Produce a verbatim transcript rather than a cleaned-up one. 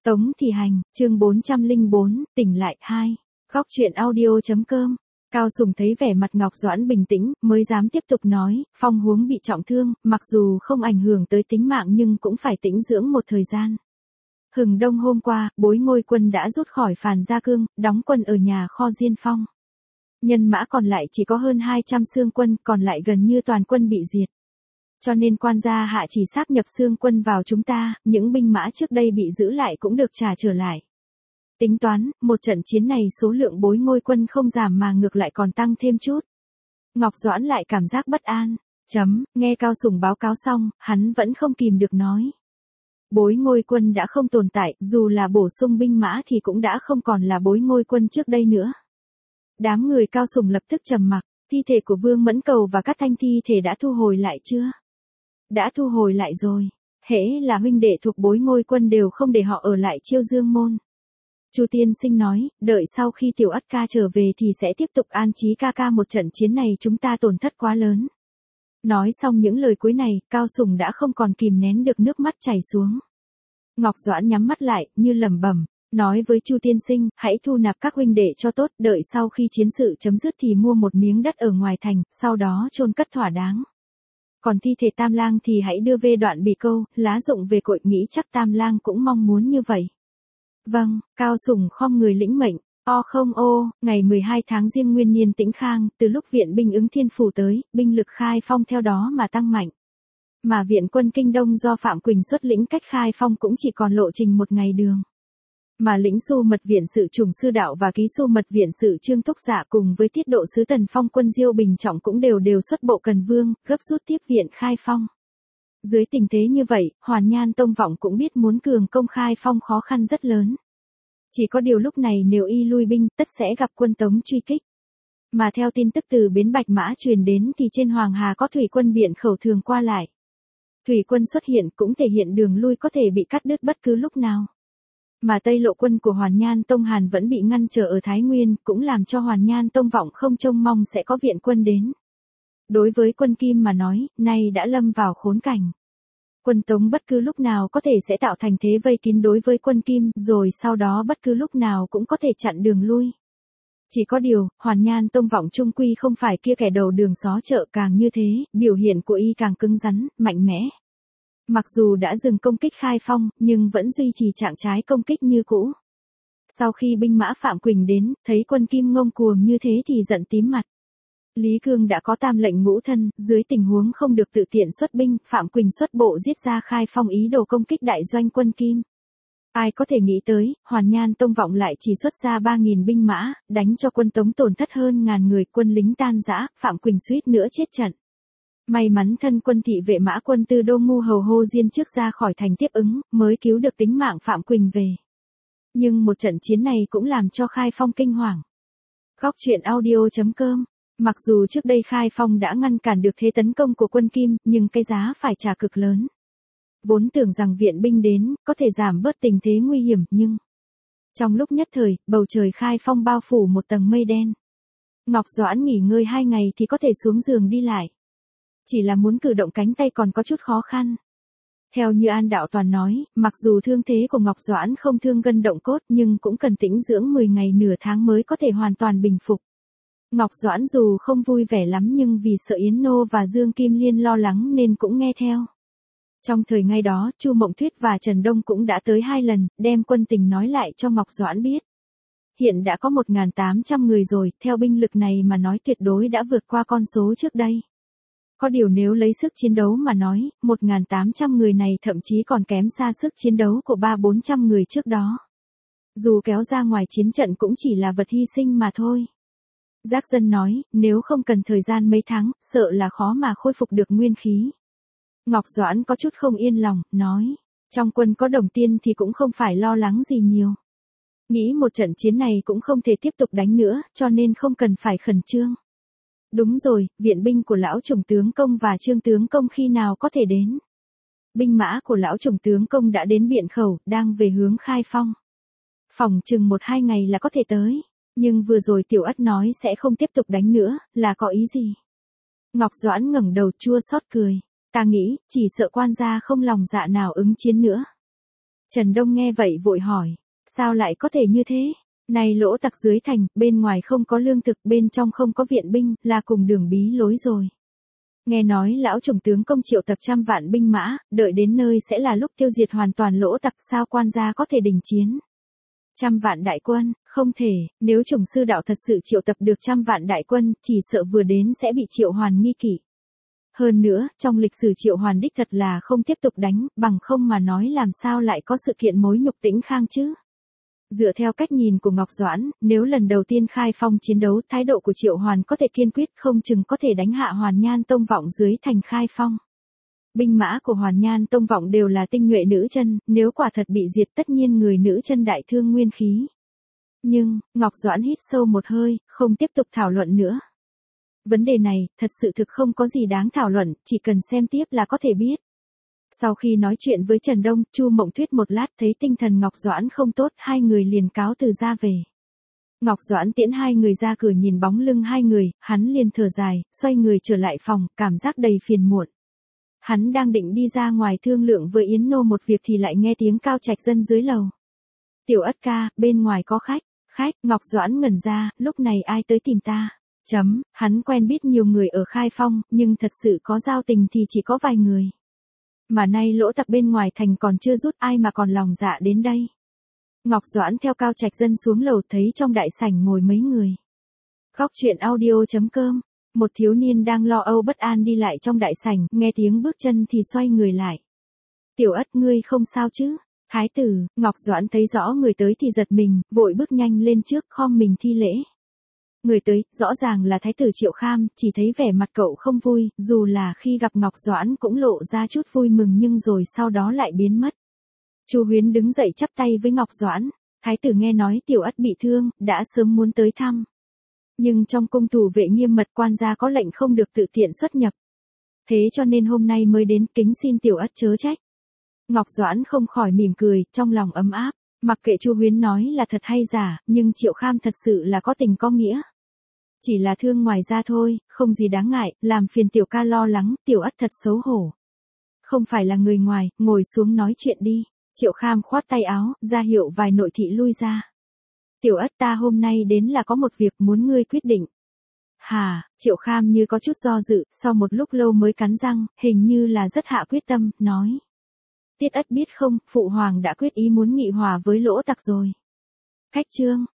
Tống Thị Hành, chương bốn trăm lẻ bốn, tỉnh lại hai. Góc truyện audio.com. Cao Sùng thấy vẻ mặt Ngọc Doãn bình tĩnh, mới dám tiếp tục nói, Phong Huống bị trọng thương, mặc dù không ảnh hưởng tới tính mạng nhưng cũng phải tĩnh dưỡng một thời gian. Hừng đông hôm qua, Bối Ngôi Quân đã rút khỏi Phàn Gia Cương, đóng quân ở nhà kho Diên Phong. Nhân mã còn lại chỉ có hơn hai trăm xương quân, còn lại gần như toàn quân bị diệt. Cho nên quan gia hạ chỉ sáp nhập xương quân vào chúng ta, những binh mã trước đây bị giữ lại cũng được trả trở lại. Tính toán, một trận chiến này số lượng Bối Ngôi Quân không giảm mà ngược lại còn tăng thêm chút. Ngọc Doãn lại cảm giác bất an. Chấm, nghe Cao Sùng báo cáo xong, hắn vẫn không kìm được nói. Bối Ngôi Quân đã không tồn tại, dù là bổ sung binh mã thì cũng đã không còn là Bối Ngôi Quân trước đây nữa. Đám người Cao Sùng lập tức trầm mặc, thi thể của Vương Mẫn Cầu và các thanh thi thể đã thu hồi lại chưa? Đã thu hồi lại rồi. Hễ là huynh đệ thuộc Bối Ngôi Quân đều không để họ ở lại Chiêu Dương môn. Chu Tiên Sinh nói, đợi sau khi Tiểu Ất ca trở về thì sẽ tiếp tục an trí ca ca, một trận chiến này chúng ta tổn thất quá lớn. Nói xong những lời cuối này, Cao Sùng đã không còn kìm nén được nước mắt chảy xuống. Ngọc Doãn nhắm mắt lại, như lẩm bẩm, nói với Chu Tiên Sinh, hãy thu nạp các huynh đệ cho tốt, đợi sau khi chiến sự chấm dứt thì mua một miếng đất ở ngoài thành, sau đó chôn cất thỏa đáng. Còn thi thể Tam Lang thì hãy đưa về Đoạn Bì Câu, lá dụng về cội, nghĩ chắc Tam Lang cũng mong muốn như vậy. Vâng, Cao Sùng khom người lĩnh mệnh. O không ô, ngày mười hai tháng Giêng Nguyên Niên Tĩnh Khang, từ lúc viện binh Ứng Thiên Phủ tới, binh lực Khai Phong theo đó mà tăng mạnh. Mà viện quân Kinh Đông do Phạm Quỳnh xuất lĩnh cách Khai Phong cũng chỉ còn lộ trình một ngày đường. Mà lĩnh Xu Mật Viện sự Trùng Sư Đạo và ký Xu Mật Viện sự Trương Túc Dạ cùng với tiết độ sứ Tần Phong quân Diêu Bình Trọng cũng đều đều xuất bộ Cần Vương, gấp rút tiếp viện Khai Phong. Dưới tình thế như vậy, Hoàn Nhan Tông Vọng cũng biết muốn cường công Khai Phong khó khăn rất lớn. Chỉ có điều lúc này nếu y lui binh, tất sẽ gặp quân Tống truy kích. Mà theo tin tức từ bến Bạch Mã truyền đến thì trên Hoàng Hà có thủy quân biện khẩu thường qua lại. Thủy quân xuất hiện cũng thể hiện đường lui có thể bị cắt đứt bất cứ lúc nào. Mà Tây Lộ quân của Hoàn Nhan Tông Hàn vẫn bị ngăn trở ở Thái Nguyên, cũng làm cho Hoàn Nhan Tông Vọng không trông mong sẽ có viện quân đến. Đối với quân Kim mà nói, nay đã lâm vào khốn cảnh. Quân Tống bất cứ lúc nào có thể sẽ tạo thành thế vây kín đối với quân Kim, rồi sau đó bất cứ lúc nào cũng có thể chặn đường lui. Chỉ có điều, Hoàn Nhan Tông Vọng trung quy không phải kia kẻ đầu đường xó chợ, càng như thế, biểu hiện của y càng cứng rắn, mạnh mẽ. Mặc dù đã dừng công kích Khai Phong, nhưng vẫn duy trì trạng trái công kích như cũ. Sau khi binh mã Phạm Quỳnh đến, thấy quân Kim ngông cuồng như thế thì giận tím mặt. Lý Cương đã có tam lệnh ngũ thân, dưới tình huống không được tự tiện xuất binh, Phạm Quỳnh xuất bộ giết ra Khai Phong ý đồ công kích đại doanh quân Kim. Ai có thể nghĩ tới, Hoàn Nhan Tông Vọng lại chỉ xuất ra ba nghìn binh mã, đánh cho quân Tống tổn thất hơn ngàn người, quân lính tan rã, Phạm Quỳnh suýt nữa chết trận. May mắn thân quân thị vệ mã quân Tư Đô Ngu Hầu Hô Diên trước ra khỏi thành tiếp ứng, mới cứu được tính mạng Phạm Quỳnh về. Nhưng một trận chiến này cũng làm cho Khai Phong kinh hoàng. Góc truyện audio.com. Mặc dù trước đây Khai Phong đã ngăn cản được thế tấn công của quân Kim, nhưng cái giá phải trả cực lớn. Vốn tưởng rằng viện binh đến, có thể giảm bớt tình thế nguy hiểm, nhưng... Trong lúc nhất thời, bầu trời Khai Phong bao phủ một tầng mây đen. Ngọc Doãn nghỉ ngơi hai ngày thì có thể xuống giường đi lại. Chỉ là muốn cử động cánh tay còn có chút khó khăn. Theo như An Đạo Toàn nói, mặc dù thương thế của Ngọc Doãn không thương gân động cốt nhưng cũng cần tĩnh dưỡng mười ngày nửa tháng mới có thể hoàn toàn bình phục. Ngọc Doãn dù không vui vẻ lắm nhưng vì sợ Yến Nô và Dương Kim Liên lo lắng nên cũng nghe theo. Trong thời ngay đó, Chu Mộng Tuyết và Trần Đông cũng đã tới hai lần, đem quân tình nói lại cho Ngọc Doãn biết. Hiện đã có một nghìn tám trăm người rồi, theo binh lực này mà nói tuyệt đối đã vượt qua con số trước đây. Có điều nếu lấy sức chiến đấu mà nói, một nghìn tám trăm người này thậm chí còn kém xa sức chiến đấu của ba bốn trăm người trước đó. Dù kéo ra ngoài chiến trận cũng chỉ là vật hy sinh mà thôi. Giác Dân nói, nếu không cần thời gian mấy tháng, sợ là khó mà khôi phục được nguyên khí. Ngọc Doãn có chút không yên lòng, nói, trong quân có Đồng Tiên thì cũng không phải lo lắng gì nhiều. Nghĩ một trận chiến này cũng không thể tiếp tục đánh nữa, cho nên không cần phải khẩn trương. Đúng rồi, viện binh của lão Trùng tướng công và Trương tướng công khi nào có thể đến? Binh mã của lão Trùng tướng công đã đến Biện Khẩu, đang về hướng Khai Phong. Phòng chừng một hai ngày là có thể tới. Nhưng vừa rồi Tiểu Ất nói sẽ không tiếp tục đánh nữa, là có ý gì? Ngọc Doãn ngẩng đầu chua xót cười. Ta nghĩ, chỉ sợ quan gia không lòng dạ nào ứng chiến nữa. Trần Đông nghe vậy vội hỏi, sao lại có thể như thế? Này lỗ tặc dưới thành, bên ngoài không có lương thực, bên trong không có viện binh, là cùng đường bí lối rồi. Nghe nói lão chủng tướng công triệu tập trăm vạn binh mã, đợi đến nơi sẽ là lúc tiêu diệt hoàn toàn lỗ tặc, sao quan gia có thể đình chiến? Trăm vạn đại quân, không thể, nếu chủng sư đạo thật sự triệu tập được trăm vạn đại quân, chỉ sợ vừa đến sẽ bị Triệu Hoàn nghi kỵ. Hơn nữa, trong lịch sử Triệu Hoàn đích thật là không tiếp tục đánh, bằng không mà nói làm sao lại có sự kiện mối nhục Tĩnh Khang chứ? Dựa theo cách nhìn của Ngọc Doãn, nếu lần đầu tiên khai phong chiến đấu, thái độ của Triệu Hoàn có thể kiên quyết, không chừng có thể đánh hạ Hoàn Nhan Tông Vọng dưới thành khai phong. Binh mã của Hoàn Nhan Tông Vọng đều là tinh nhuệ nữ chân, nếu quả thật bị diệt tất nhiên người nữ chân đại thương nguyên khí. Nhưng, Ngọc Doãn hít sâu một hơi, không tiếp tục thảo luận nữa. Vấn đề này, thật sự thực không có gì đáng thảo luận, chỉ cần xem tiếp là có thể biết. Sau khi nói chuyện với Trần Đông, Chu Mộng Tuyết một lát thấy tinh thần Ngọc Doãn không tốt, hai người liền cáo từ ra về. Ngọc Doãn tiễn hai người ra cửa nhìn bóng lưng hai người, hắn liền thở dài, xoay người trở lại phòng, cảm giác đầy phiền muộn. Hắn đang định đi ra ngoài thương lượng với Yến Nô một việc thì lại nghe tiếng Cao Trạch Dân dưới lầu. Tiểu Ất ca, bên ngoài có khách. Khách, Ngọc Doãn ngẩn ra, lúc này ai tới tìm ta? Chấm, hắn quen biết nhiều người ở Khai Phong, nhưng thật sự có giao tình thì chỉ có vài người. Mà nay lỗ tặc bên ngoài thành còn chưa rút, ai mà còn lòng dạ đến đây. Ngọc Doãn theo Cao Trạch Dân xuống lầu thấy trong đại sảnh ngồi mấy người. Góc truyện audio chấm com. Một thiếu niên đang lo âu bất an đi lại trong đại sảnh, nghe tiếng bước chân thì xoay người lại. Tiểu Ất, ngươi không sao chứ? Thái tử, Ngọc Doãn thấy rõ người tới thì giật mình, vội bước nhanh lên trước, khom mình thi lễ. Người tới, rõ ràng là Thái tử Triệu Kham, chỉ thấy vẻ mặt cậu không vui, dù là khi gặp Ngọc Doãn cũng lộ ra chút vui mừng nhưng rồi sau đó lại biến mất. Chu Huyến đứng dậy chắp tay với Ngọc Doãn, Thái tử nghe nói Tiểu Ất bị thương, đã sớm muốn tới thăm. Nhưng trong cung thủ vệ nghiêm mật, quan gia có lệnh không được tự tiện xuất nhập. Thế cho nên hôm nay mới đến, kính xin Tiểu Ất chớ trách. Ngọc Doãn không khỏi mỉm cười, trong lòng ấm áp, mặc kệ Chu Huyến nói là thật hay giả, nhưng Triệu Kham thật sự là có tình có nghĩa. Chỉ là thương ngoài ra thôi, không gì đáng ngại, làm phiền Tiểu ca lo lắng, Tiểu Ất thật xấu hổ. Không phải là người ngoài, ngồi xuống nói chuyện đi. Triệu Kham khoát tay áo, ra hiệu vài nội thị lui ra. Tiểu Ất, ta hôm nay đến là có một việc muốn ngươi quyết định. Hà, Triệu Kham như có chút do dự, sau một lúc lâu mới cắn răng, hình như là rất hạ quyết tâm, nói. Tiết Ất biết không, Phụ Hoàng đã quyết ý muốn nghị hòa với lỗ tặc rồi. Cách chương.